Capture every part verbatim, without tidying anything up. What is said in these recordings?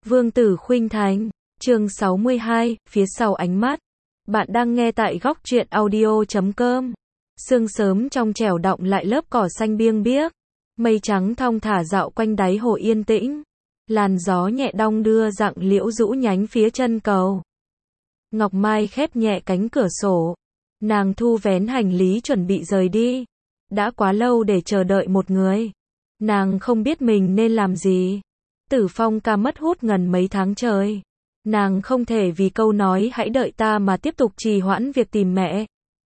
Vương tử khuynh thành, chương sáu mươi hai, phía sau ánh mắt. Bạn đang nghe tại góc truyện audio chấm com. Sương sớm trong trẻo đọng lại lớp cỏ xanh biêng biếc. Mây trắng thong thả dạo quanh đáy hồ yên tĩnh. Làn gió nhẹ đong đưa dặng liễu rũ nhánh phía chân cầu. Ngọc Mai khép nhẹ cánh cửa sổ. Nàng thu vén hành lý chuẩn bị rời đi. Đã quá lâu để chờ đợi một người. Nàng không biết mình nên làm gì. Tử Phong ca mất hút gần mấy tháng trời. Nàng không thể vì câu nói hãy đợi ta mà tiếp tục trì hoãn việc tìm mẹ.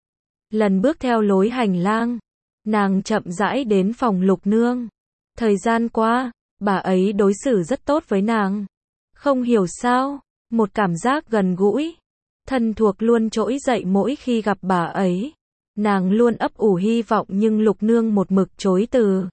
Lần bước theo lối hành lang, nàng chậm rãi đến phòng Lục Nương. Thời gian qua, bà ấy đối xử rất tốt với nàng. Không hiểu sao, một cảm giác gần gũi, thân thuộc luôn trỗi dậy mỗi khi gặp bà ấy. Nàng luôn ấp ủ hy vọng nhưng Lục Nương một mực chối từ.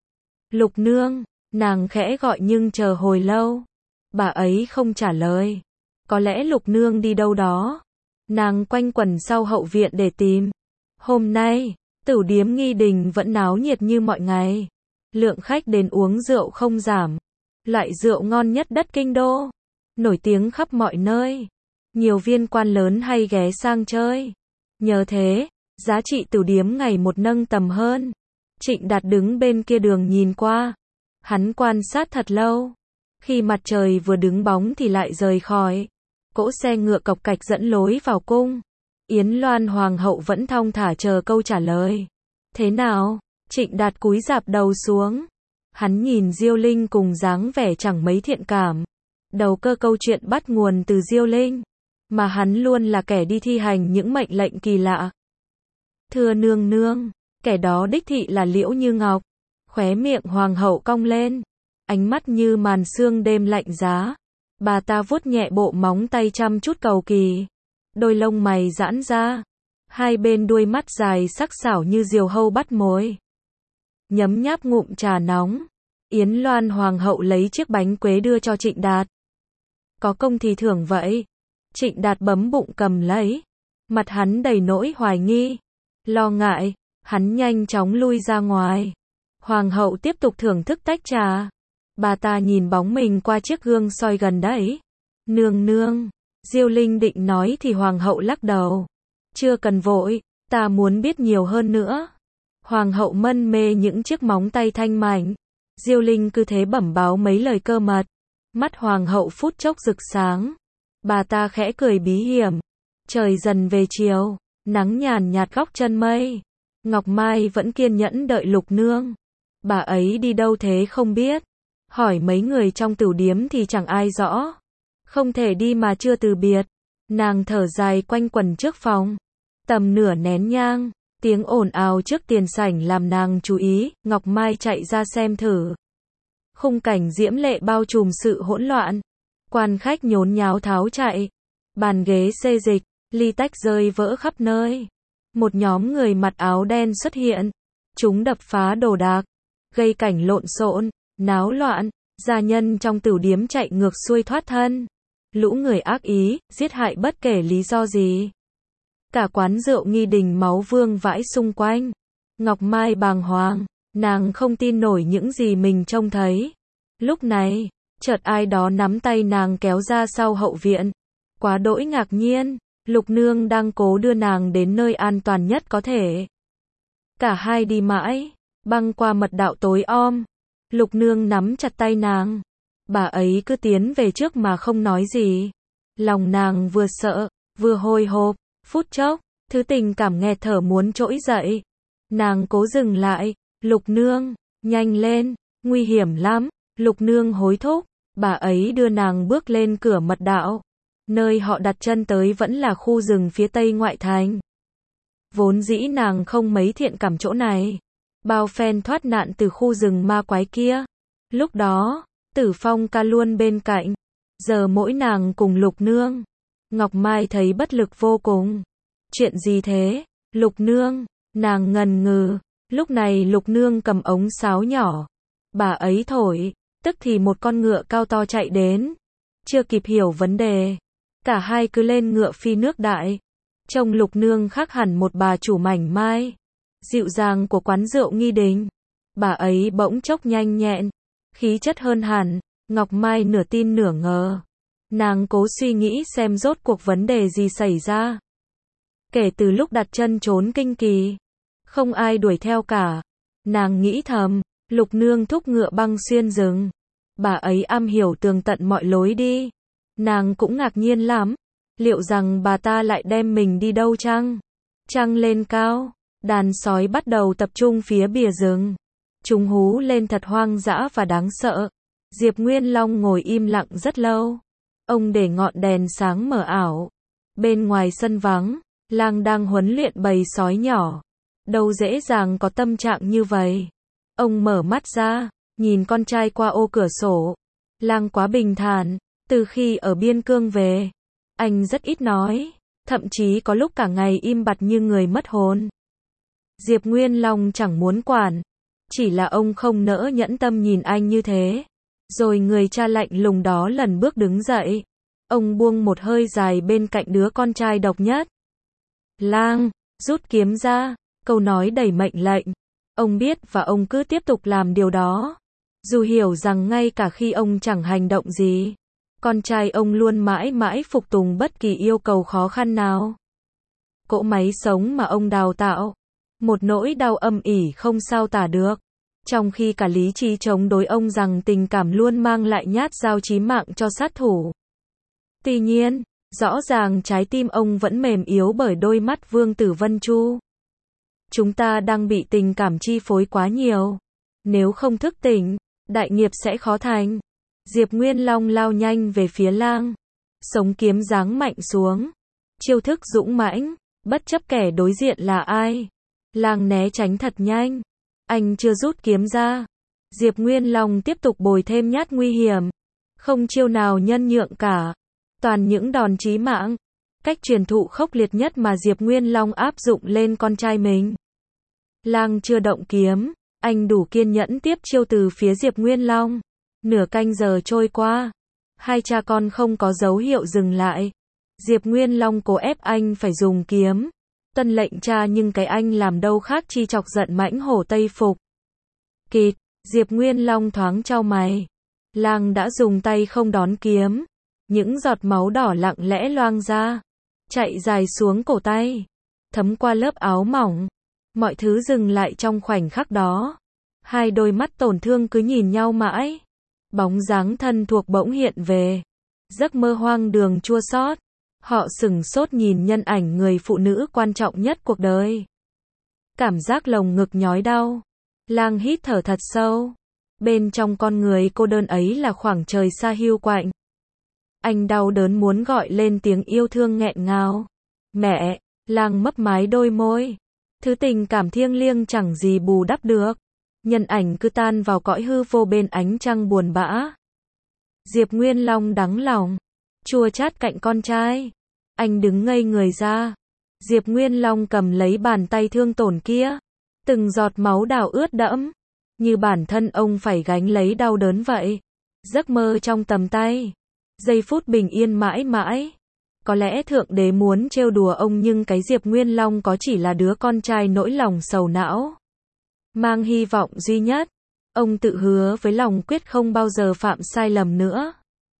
Lục Nương, nàng khẽ gọi nhưng chờ hồi lâu. Bà ấy không trả lời. Có lẽ Lục Nương đi đâu đó. Nàng quanh quẩn sau hậu viện để tìm. Hôm nay, tửu điếm Nghi Đình vẫn náo nhiệt như mọi ngày. Lượng khách đến uống rượu không giảm. Loại rượu ngon nhất đất kinh đô. Nổi tiếng khắp mọi nơi. Nhiều viên quan lớn hay ghé sang chơi. Nhờ thế, giá trị tửu điếm ngày một nâng tầm hơn. Trịnh Đạt đứng bên kia đường nhìn qua. Hắn quan sát thật lâu. Khi mặt trời vừa đứng bóng thì lại rời khỏi. Cỗ xe ngựa cộc cạch dẫn lối vào cung. Yến Loan hoàng hậu vẫn thong thả chờ câu trả lời. Thế nào? Trịnh Đạt cúi rạp đầu xuống. Hắn nhìn Diêu Linh cùng dáng vẻ chẳng mấy thiện cảm. Đầu cơ câu chuyện bắt nguồn từ Diêu Linh. Mà hắn luôn là kẻ đi thi hành những mệnh lệnh kỳ lạ. Thưa nương nương, kẻ đó đích thị là Liễu Như Ngọc. Khóe miệng hoàng hậu cong lên. Ánh mắt như màn sương đêm lạnh giá. Bà ta vuốt nhẹ bộ móng tay chăm chút cầu kỳ. Đôi lông mày giãn ra. Hai bên đuôi mắt dài sắc sảo như diều hâu bắt mối. Nhấm nháp ngụm trà nóng. Yến Loan hoàng hậu lấy chiếc bánh quế đưa cho Trịnh Đạt. Có công thì thưởng vậy. Trịnh Đạt bấm bụng cầm lấy. Mặt hắn đầy nỗi hoài nghi. Lo ngại. Hắn nhanh chóng lui ra ngoài. Hoàng hậu tiếp tục thưởng thức tách trà. Bà ta nhìn bóng mình qua chiếc gương soi gần đấy. Nương nương. Diêu Linh định nói thì hoàng hậu lắc đầu. Chưa cần vội, ta muốn biết nhiều hơn nữa. Hoàng hậu mân mê những chiếc móng tay thanh mảnh. Diêu Linh cứ thế bẩm báo mấy lời cơ mật. Mắt hoàng hậu phút chốc rực sáng. Bà ta khẽ cười bí hiểm. Trời dần về chiều, nắng nhàn nhạt góc chân mây. Ngọc Mai vẫn kiên nhẫn đợi Lục Nương. Bà ấy đi đâu thế không biết. Hỏi mấy người trong tửu điếm thì chẳng ai rõ. Không thể đi mà chưa từ biệt. Nàng thở dài quanh quẩn trước phòng. Tầm nửa nén nhang, tiếng ồn ào trước tiền sảnh làm nàng chú ý. Ngọc Mai chạy ra xem thử. Khung cảnh diễm lệ bao trùm sự hỗn loạn. Quan khách nhốn nháo tháo chạy. Bàn ghế xê dịch, ly tách rơi vỡ khắp nơi. Một nhóm người mặc áo đen xuất hiện. Chúng đập phá đồ đạc, gây cảnh lộn xộn, náo loạn. Gia nhân trong tửu điếm chạy ngược xuôi thoát thân. Lũ người ác ý, giết hại bất kể lý do gì. Cả quán rượu Nghi Đình máu vương vãi xung quanh. Ngọc Mai bàng hoàng, nàng không tin nổi những gì mình trông thấy. Lúc này, chợt ai đó nắm tay nàng kéo ra sau hậu viện. Quá đỗi ngạc nhiên, Lục Nương đang cố đưa nàng đến nơi an toàn nhất có thể. Cả hai đi mãi, băng qua mật đạo tối om. Lục Nương nắm chặt tay nàng. Bà ấy cứ tiến về trước mà không nói gì. Lòng nàng vừa sợ, vừa hồi hộp. Phút chốc, thứ tình cảm nghẹt thở muốn trỗi dậy. Nàng cố dừng lại. Lục Nương, nhanh lên, nguy hiểm lắm. Lục Nương hối thúc. Bà ấy đưa nàng bước lên cửa mật đạo. Nơi họ đặt chân tới vẫn là khu rừng phía tây ngoại thành. Vốn dĩ nàng không mấy thiện cảm chỗ này. Bao phen thoát nạn từ khu rừng ma quái kia. Lúc đó, Tử Phong ca luôn bên cạnh. Giờ mỗi nàng cùng Lục Nương. Ngọc Mai thấy bất lực vô cùng. Chuyện gì thế? Lục Nương, nàng ngần ngừ. Lúc này Lục Nương cầm ống sáo nhỏ. Bà ấy thổi, tức thì một con ngựa cao to chạy đến. Chưa kịp hiểu vấn đề. Cả hai cứ lên ngựa phi nước đại. Trông Lục Nương khác hẳn một bà chủ mảnh mai. Dịu dàng của quán rượu Nghi Đình. Bà ấy bỗng chốc nhanh nhẹn. Khí chất hơn hẳn. Ngọc Mai nửa tin nửa ngờ. Nàng cố suy nghĩ xem rốt cuộc vấn đề gì xảy ra. Kể từ lúc đặt chân trốn kinh kỳ, không ai đuổi theo cả. Nàng nghĩ thầm, Lục Nương thúc ngựa băng xuyên rừng. Bà ấy am hiểu tường tận mọi lối đi. Nàng cũng ngạc nhiên lắm. Liệu rằng bà ta lại đem mình đi đâu chăng? Trăng lên cao, đàn sói bắt đầu tập trung phía bìa rừng. Chúng hú lên thật hoang dã và đáng sợ. Diệp Nguyên Long ngồi im lặng rất lâu. Ông để ngọn đèn sáng mờ ảo. Bên ngoài sân vắng, Lang đang huấn luyện bầy sói nhỏ. Đâu dễ dàng có tâm trạng như vậy. Ông mở mắt ra, nhìn con trai qua ô cửa sổ. Lang quá bình thản, từ khi ở biên cương về. Anh rất ít nói, thậm chí có lúc cả ngày im bặt như người mất hồn. Diệp Nguyên Long chẳng muốn quản, chỉ là ông không nỡ nhẫn tâm nhìn anh như thế. Rồi người cha lạnh lùng đó lần bước đứng dậy. Ông buông một hơi dài bên cạnh đứa con trai độc nhất. Lang, rút kiếm ra, câu nói đầy mệnh lệnh. Ông biết và ông cứ tiếp tục làm điều đó. Dù hiểu rằng ngay cả khi ông chẳng hành động gì, con trai ông luôn mãi mãi phục tùng bất kỳ yêu cầu khó khăn nào. Cỗ máy sống mà ông đào tạo, một nỗi đau âm ỉ không sao tả được. Trong khi cả lý trí chống đối ông rằng tình cảm luôn mang lại nhát dao chí mạng cho sát thủ. Tuy nhiên, rõ ràng trái tim ông vẫn mềm yếu bởi đôi mắt Vương Tử Vân Chu. Chúng ta đang bị tình cảm chi phối quá nhiều. Nếu không thức tỉnh, đại nghiệp sẽ khó thành. Diệp Nguyên Long lao nhanh về phía Lang. Sống kiếm giáng mạnh xuống. Chiêu thức dũng mãnh, bất chấp kẻ đối diện là ai. Lang né tránh thật nhanh. Anh chưa rút kiếm ra. Diệp Nguyên Long tiếp tục bồi thêm nhát nguy hiểm. Không chiêu nào nhân nhượng cả. Toàn những đòn chí mạng. Cách truyền thụ khốc liệt nhất mà Diệp Nguyên Long áp dụng lên con trai mình. Lang chưa động kiếm. Anh đủ kiên nhẫn tiếp chiêu từ phía Diệp Nguyên Long. Nửa canh giờ trôi qua. Hai cha con không có dấu hiệu dừng lại. Diệp Nguyên Long cố ép anh phải dùng kiếm. Tân lệnh cha nhưng cái anh làm đâu khác chi chọc giận mãnh hổ Tây Phục. Kịt, Diệp Nguyên Long thoáng chau mày. Lang đã dùng tay không đón kiếm. Những giọt máu đỏ lặng lẽ loang ra. Chạy dài xuống cổ tay. Thấm qua lớp áo mỏng. Mọi thứ dừng lại trong khoảnh khắc đó. Hai đôi mắt tổn thương cứ nhìn nhau mãi. Bóng dáng thân thuộc bỗng hiện về. Giấc mơ hoang đường chua xót. Họ sửng sốt nhìn nhân ảnh người phụ nữ quan trọng nhất cuộc đời. Cảm giác lồng ngực nhói đau. Lang hít thở thật sâu. Bên trong con người cô đơn ấy là khoảng trời xa hiu quạnh. Anh đau đớn muốn gọi lên tiếng yêu thương nghẹn ngào. Mẹ, Lang mấp mái đôi môi. Thứ tình cảm thiêng liêng chẳng gì bù đắp được. Nhân ảnh cứ tan vào cõi hư vô bên ánh trăng buồn bã. Diệp Nguyên Long đắng lòng. Chua chát cạnh con trai. Anh đứng ngây người ra. Diệp Nguyên Long cầm lấy bàn tay thương tổn kia. Từng giọt máu đào ướt đẫm. Như bản thân ông phải gánh lấy đau đớn vậy. Giấc mơ trong tầm tay. Giây phút bình yên mãi mãi. Có lẽ Thượng Đế muốn trêu đùa ông nhưng cái Diệp Nguyên Long có chỉ là đứa con trai nỗi lòng sầu não. Mang hy vọng duy nhất. Ông tự hứa với lòng quyết không bao giờ phạm sai lầm nữa.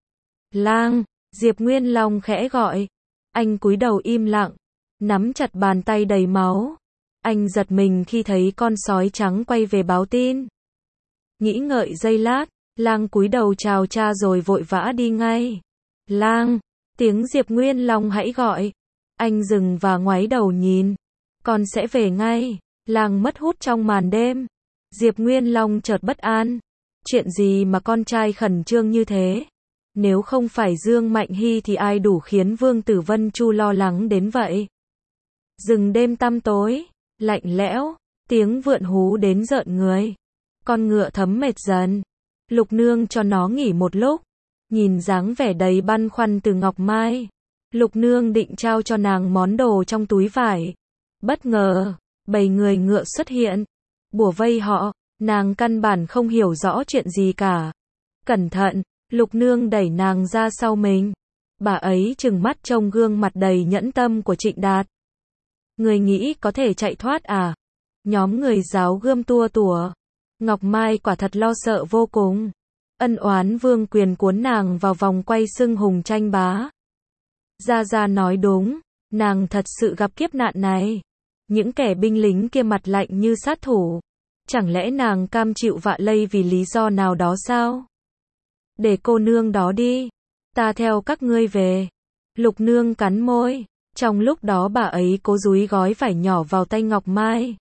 Lang, Diệp Nguyên Long khẽ gọi. Anh cúi đầu im lặng. Nắm chặt bàn tay đầy máu. Anh giật mình khi thấy con sói trắng quay về báo tin. Nghĩ ngợi giây lát, Lang cúi đầu chào cha rồi vội vã đi ngay. Lang, tiếng Diệp Nguyên Long hãy gọi. Anh dừng và ngoái đầu nhìn. Con sẽ về ngay. Lang mất hút trong màn đêm. Diệp Nguyên Long chợt bất an. Chuyện gì mà con trai khẩn trương như thế? Nếu không phải Dương Mạnh Hy thì ai đủ khiến Vương Tử Vân Chu lo lắng đến vậy? Rừng đêm tăm tối, lạnh lẽo, tiếng vượn hú đến rợn người. Con ngựa thấm mệt dần. Lục Nương cho nó nghỉ một lúc. Nhìn dáng vẻ đầy băn khoăn từ Ngọc Mai. Lục Nương định trao cho nàng món đồ trong túi vải. Bất ngờ, bầy người ngựa xuất hiện. Bủa vây họ, nàng căn bản không hiểu rõ chuyện gì cả. Cẩn thận, Lục Nương đẩy nàng ra sau mình. Bà ấy trừng mắt trông gương mặt đầy nhẫn tâm của Trịnh Đạt. Người nghĩ có thể chạy thoát à? Nhóm người giáo gươm tua tủa. Ngọc Mai quả thật lo sợ vô cùng. Ân oán vương quyền cuốn nàng vào vòng quay xưng hùng tranh bá. Gia Gia nói đúng, nàng thật sự gặp kiếp nạn này. Những kẻ binh lính kia mặt lạnh như sát thủ. Chẳng lẽ nàng cam chịu vạ lây vì lý do nào đó sao? Để cô nương đó đi. Ta theo các ngươi về. Lục nương cắn môi. Trong lúc đó bà ấy cố dúi gói vải nhỏ vào tay Ngọc Mai.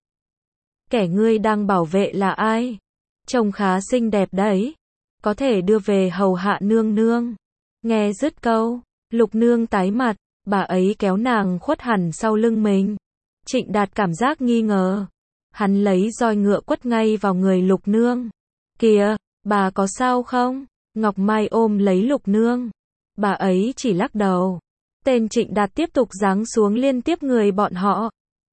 Kẻ ngươi đang bảo vệ là ai? Trông khá xinh đẹp đấy. Có thể đưa về hầu hạ nương nương. Nghe dứt câu, Lục nương tái mặt, bà ấy kéo nàng khuất hẳn sau lưng mình. Trịnh Đạt cảm giác nghi ngờ. Hắn lấy roi ngựa quất ngay vào người Lục nương. Kìa, bà có sao không? Ngọc Mai ôm lấy Lục nương. Bà ấy chỉ lắc đầu. Tên Trịnh Đạt tiếp tục giáng xuống liên tiếp người bọn họ.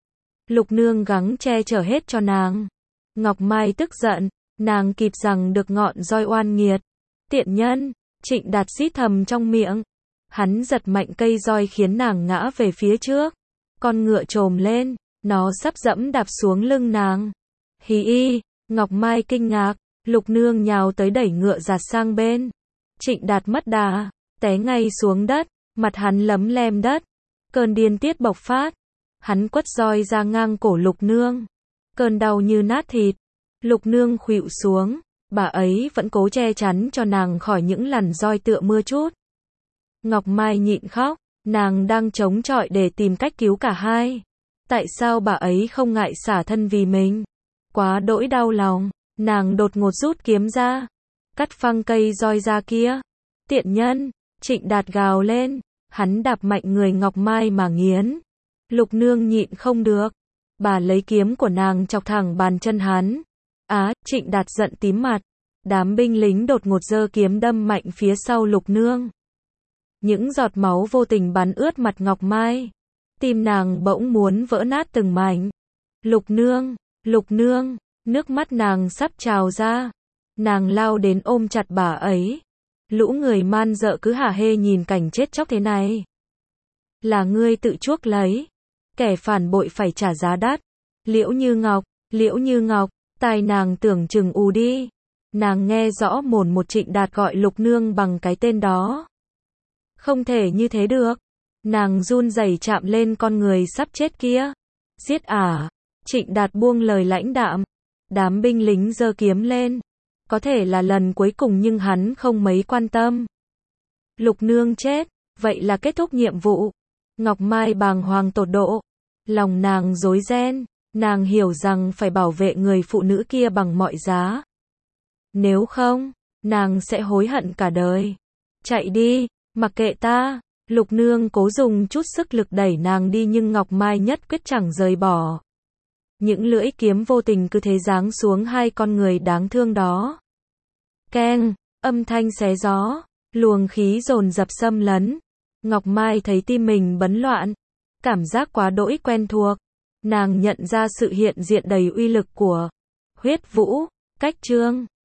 Lục nương gắng che chở hết cho nàng. Ngọc Mai tức giận, nàng kịp rằng được ngọn roi oan nghiệt. Tiện nhân, Trịnh Đạt xít thầm trong miệng. Hắn giật mạnh cây roi khiến nàng ngã về phía trước. Con ngựa trồm lên, nó sắp dẫm đạp xuống lưng nàng. Hí y, Ngọc Mai kinh ngạc, Lục nương nhào tới đẩy ngựa giạt sang bên. Trịnh Đạt mất đà, té ngay xuống đất, mặt hắn lấm lem đất. Cơn điên tiết bộc phát. Hắn quất roi ra ngang cổ Lục nương. Cơn đau như nát thịt. Lục nương khuỵu xuống, bà ấy vẫn cố che chắn cho nàng khỏi những lằn roi tựa mưa chút. Ngọc Mai nhịn khóc, nàng đang chống chọi để tìm cách cứu cả hai. Tại sao bà ấy không ngại xả thân vì mình? Quá đỗi đau lòng, nàng đột ngột rút kiếm ra, cắt phăng cây roi ra kia. Tiện nhân, Trịnh Đạt gào lên, hắn đạp mạnh người Ngọc Mai mà nghiến. Lục nương nhịn không được, bà lấy kiếm của nàng chọc thẳng bàn chân hắn. Á, Trịnh Đạt giận tím mặt. Đám binh lính đột ngột giơ kiếm đâm mạnh phía sau Lục nương. Những giọt máu vô tình bắn ướt mặt Ngọc Mai. Tim nàng bỗng muốn vỡ nát từng mảnh. Lục nương, Lục nương, nước mắt nàng sắp trào ra. Nàng lao đến ôm chặt bà ấy. Lũ người man dợ cứ hả hê nhìn cảnh chết chóc thế này. Là ngươi tự chuốc lấy. Kẻ phản bội phải trả giá đắt. Liễu Như Ngọc, Liễu Như Ngọc. Tai nàng tưởng chừng ù đi. Nàng nghe rõ mồn một Trịnh Đạt gọi Lục nương bằng cái tên đó. Không thể như thế được. Nàng run rẩy chạm lên con người sắp chết kia. Giết à? Trịnh Đạt buông lời lãnh đạm. Đám binh lính giơ kiếm lên. Có thể là lần cuối cùng nhưng hắn không mấy quan tâm. Lục nương chết, vậy là kết thúc nhiệm vụ. Ngọc Mai bàng hoàng tột độ. Lòng nàng rối ren. Nàng hiểu rằng phải bảo vệ người phụ nữ kia bằng mọi giá. Nếu không, nàng sẽ hối hận cả đời. Chạy đi, mặc kệ ta. Lục nương cố dùng chút sức lực đẩy nàng đi nhưng Ngọc Mai nhất quyết chẳng rời bỏ. Những lưỡi kiếm vô tình cứ thế giáng xuống hai con người đáng thương đó. Keng, âm thanh xé gió, luồng khí dồn dập xâm lấn. Ngọc Mai thấy tim mình bấn loạn. Cảm giác quá đỗi quen thuộc. Nàng nhận ra sự hiện diện đầy uy lực của huyết vũ, cách trương.